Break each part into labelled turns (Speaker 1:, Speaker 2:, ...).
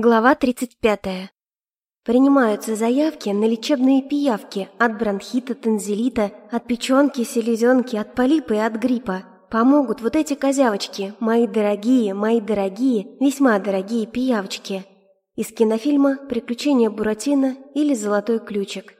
Speaker 1: Глава 35. Принимаются заявки на лечебные пиявки от бронхита, танзелита, от печенки, селезенки, от полипа и от гриппа. Помогут вот эти козявочки, мои дорогие, весьма дорогие пиявочки. Из кинофильма «Приключения Буратино» или «Золотой ключик».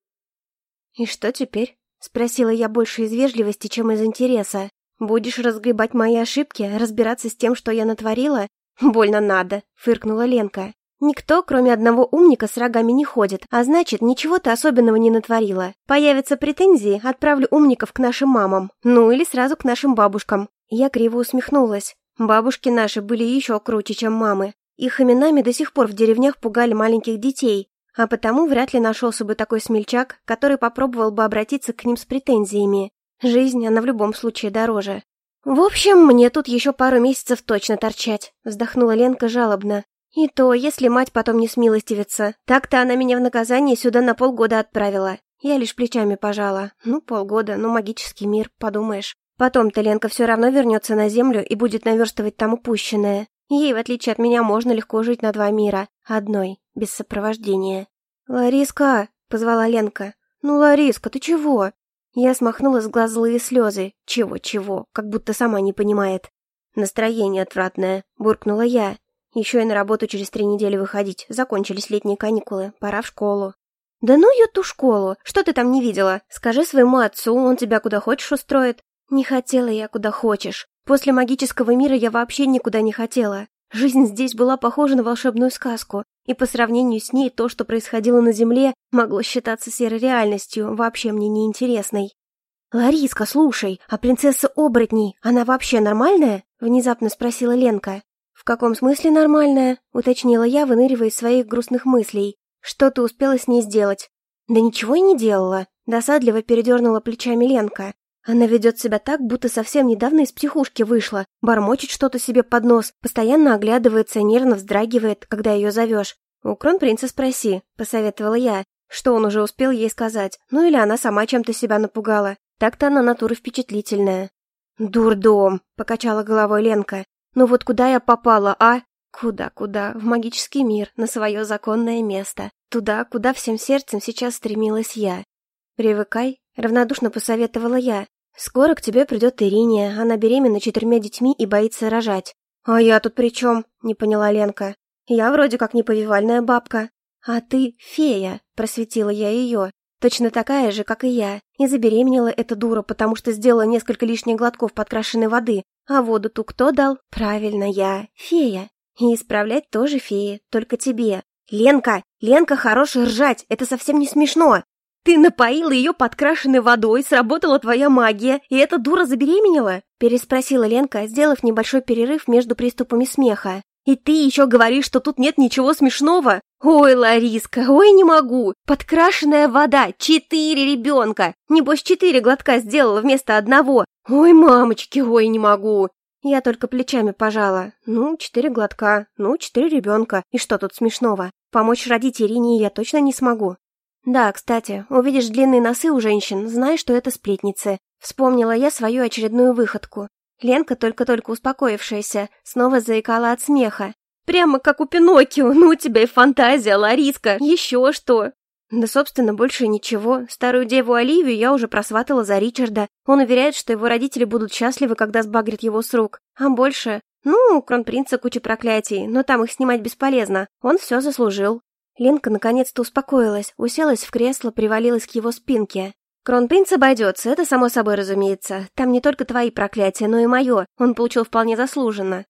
Speaker 1: «И что теперь?» — спросила я больше из вежливости, чем из интереса. «Будешь разгребать мои ошибки, разбираться с тем, что я натворила?» «Больно надо», — фыркнула Ленка. «Никто, кроме одного умника, с рогами не ходит, а значит, ничего ты особенного не натворила. Появятся претензии, отправлю умников к нашим мамам. Ну или сразу к нашим бабушкам». Я криво усмехнулась. Бабушки наши были еще круче, чем мамы. Их именами до сих пор в деревнях пугали маленьких детей, а потому вряд ли нашелся бы такой смельчак, который попробовал бы обратиться к ним с претензиями. Жизнь, она в любом случае дороже. «В общем, мне тут еще пару месяцев точно торчать», — вздохнула Ленка жалобно. «И то, если мать потом не смилостивится. Так-то она меня в наказание сюда на полгода отправила». Я лишь плечами пожала. Полгода, магический мир, подумаешь. Потом-то Ленка все равно вернется на землю и будет наверстывать там упущенное. Ей, в отличие от меня, можно легко жить на два мира. Одной, без сопровождения. «Лариска!» — позвала Ленка. «Лариска, ты чего?» Я смахнула с глаз злые слезы. Чего, как будто сама не понимает. «Настроение отвратное», — буркнула я. «Еще и на работу через 3 недели выходить. Закончились летние каникулы. Пора в школу». «Да ну ее ту школу! Что ты там не видела? Скажи своему отцу, он тебя куда хочешь устроит». «Не хотела я куда хочешь. После магического мира я вообще никуда не хотела. Жизнь здесь была похожа на волшебную сказку, и по сравнению с ней то, что происходило на Земле, могло считаться серой реальностью, вообще мне неинтересной». «Лариска, слушай, а принцесса оборотней, она вообще нормальная?» — внезапно спросила Ленка. «В каком смысле нормальная?» — уточнила я, выныривая из своих грустных мыслей. «Что ты успела с ней сделать?» «Да ничего я не делала», — досадливо передернула плечами Ленка. «Она ведет себя так, будто совсем недавно из психушки вышла, бормочет что-то себе под нос, постоянно оглядывается и нервно вздрагивает, когда ее зовешь. У кронпринца спроси», — посоветовала я, что он уже успел ей сказать, или она сама чем-то себя напугала. Так-то она натура впечатлительная. «Дурдом», — покачала головой Ленка. Вот куда я попала, а?» «Куда? В магический мир, на свое законное место. Туда, куда всем сердцем сейчас стремилась я». «Привыкай», — равнодушно посоветовала я. «Скоро к тебе придет Ириния, она беременна 4 детьми и боится рожать». «А я тут при чем?» — не поняла Ленка. «Я вроде как не повивальная бабка». «А ты фея», — просветила я ее. «Точно такая же, как и я. И забеременела эта дура, потому что сделала несколько лишних глотков подкрашенной воды. А воду ту кто дал? Правильно, я. Фея. И исправлять тоже фея, только тебе». «Ленка, хорош ржать, это совсем не смешно. Ты напоила ее подкрашенной водой, сработала твоя магия, и эта дура забеременела?» Переспросила Ленка, сделав небольшой перерыв между приступами смеха. «И ты еще говоришь, что тут нет ничего смешного? Ой, Лариска, ой, не могу! Подкрашенная вода, 4 ребенка! Небось, 4 глотка сделала вместо 1. Ой, мамочки, ой, не могу!» Я только плечами пожала. 4 глотка, 4 ребенка. И что тут смешного? Помочь родить Ирине я точно не смогу. «Да, кстати, увидишь длинные носы у женщин, знай, что это сплетницы». Вспомнила я свою очередную выходку. Ленка, только-только успокоившаяся, снова заикала от смеха. «Прямо как у Пиноккио, у тебя и фантазия, Лариска, еще что?» «Да, собственно, больше ничего. Старую деву Оливию я уже просватала за Ричарда. Он уверяет, что его родители будут счастливы, когда сбагрят его с рук. А больше? У кронпринца куча проклятий, но там их снимать бесполезно. Он все заслужил». Ленка наконец-то успокоилась, уселась в кресло, привалилась к его спинке. «Кронпринц обойдется, это само собой разумеется. Там не только твои проклятия, но и мое. Он получил вполне заслуженно».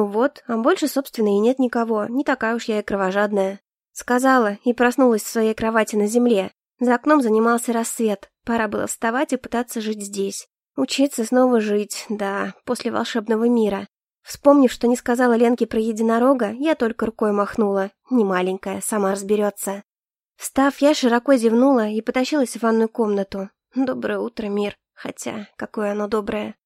Speaker 1: А больше, собственно, и нет никого. Не такая уж я и кровожадная. Сказала и проснулась в своей кровати на земле. За окном занимался рассвет. Пора было вставать и пытаться жить здесь. Учиться снова жить, да, после волшебного мира. Вспомнив, что не сказала Ленке про единорога, я только рукой махнула. Не маленькая, сама разберется. Встав, я широко зевнула и потащилась в ванную комнату. Доброе утро, мир. Хотя, какое оно доброе.